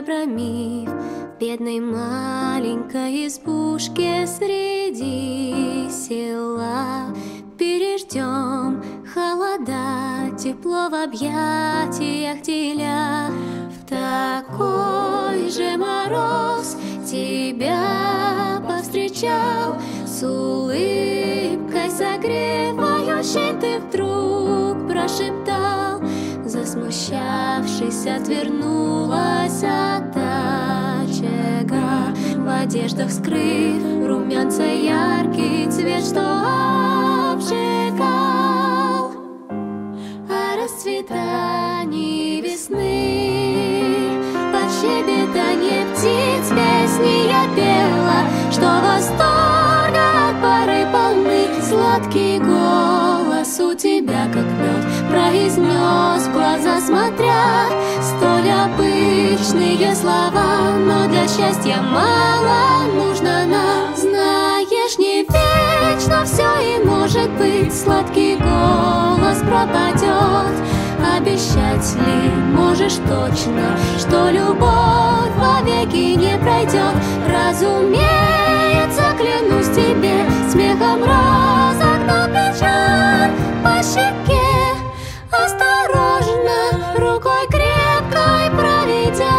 обрамив, в бедной маленькой избушке среди села. Переждем холода, тепло в объятиях деля. В такой же мороз тебя повстречал, с улыбкой согревающей ты вдруг прошептал. Засмущавшись, отвернулась от очага, в одеждах скрыв румянца яркий цвет, что обжигал. О расцветании весны, под щебетанье птиц песни я пела, что восторга от поры полны. Сладкий голос у тебя, как мед, произнес в глаза смотря. Столь обычные слова, но для счастья мало нужно нам. Знаешь, не вечно все и может быть, сладкий голос пропадет. Обещать ли можешь точно, что любовь вовеки не пройдет? Разумеется, клянусь тебе, смехом разогнал печаль по щеке, осторожно, рукой крепкой проведя.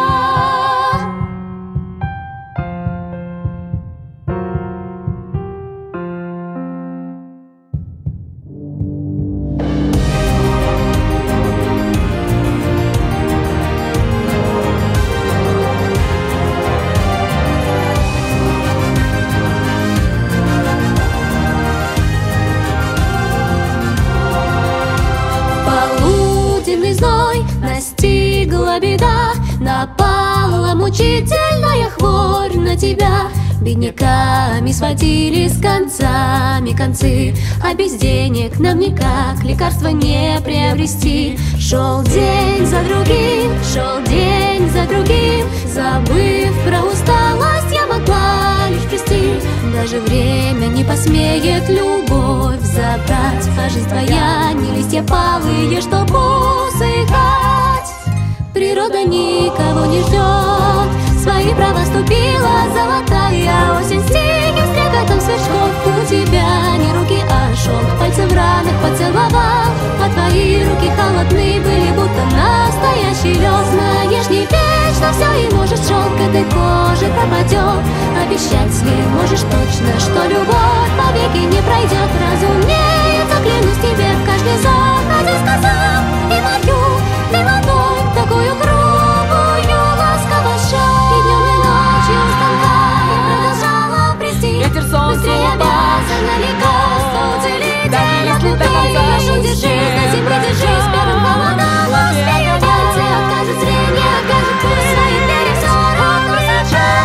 Настигла беда, напала мучительная хворь на тебя. Бедняками сводили с концами концы, а без денег нам никак лекарства не приобрести. Шел день за другим, шел день за другим, забыв про усталость, я могла лишь плести. Даже время не посмеет любовь забрать, а жизнь твоя не листья палые, чтоб усыхать. Природа никого не ждет, свои права ступила золотая осень. С тихим стрекотом сверчков у тебя не руки, а шелк. Пальцы в ранах поцеловал, а твои руки холодные были, будто настоящий лед. Знаешь, не вечно все и может шелк этой кожи пропадет. Обещать ли можешь точно, что любовь повеки не пройдет? Разумеется, клянусь тебе, в каждой заходе сказал и мою мелодой, такую грубую ласково шаг. И днем, и ночью у станка я продолжала прести. Ветер, солнце, быстрее обязана лекарство уцелеть. Да, если до конца Прошу, держись, на земле держись, первым холодом успеют яйца. Откажет зрение, откажет путь, свои двери все равно сейчас.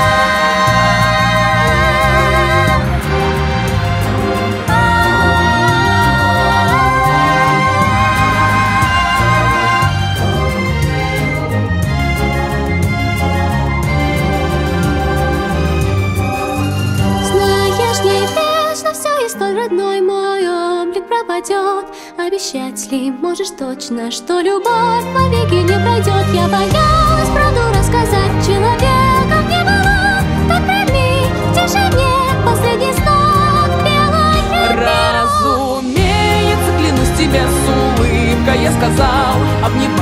Столь родной мой облик пропадет. Обещать ли можешь точно, что любовь вовеки не пройдет? Я боялась правду рассказать, человеком не была. Так прими в тишине последний стон белой Разумеется, клянусь тебе, с улыбкой я сказал, обнимай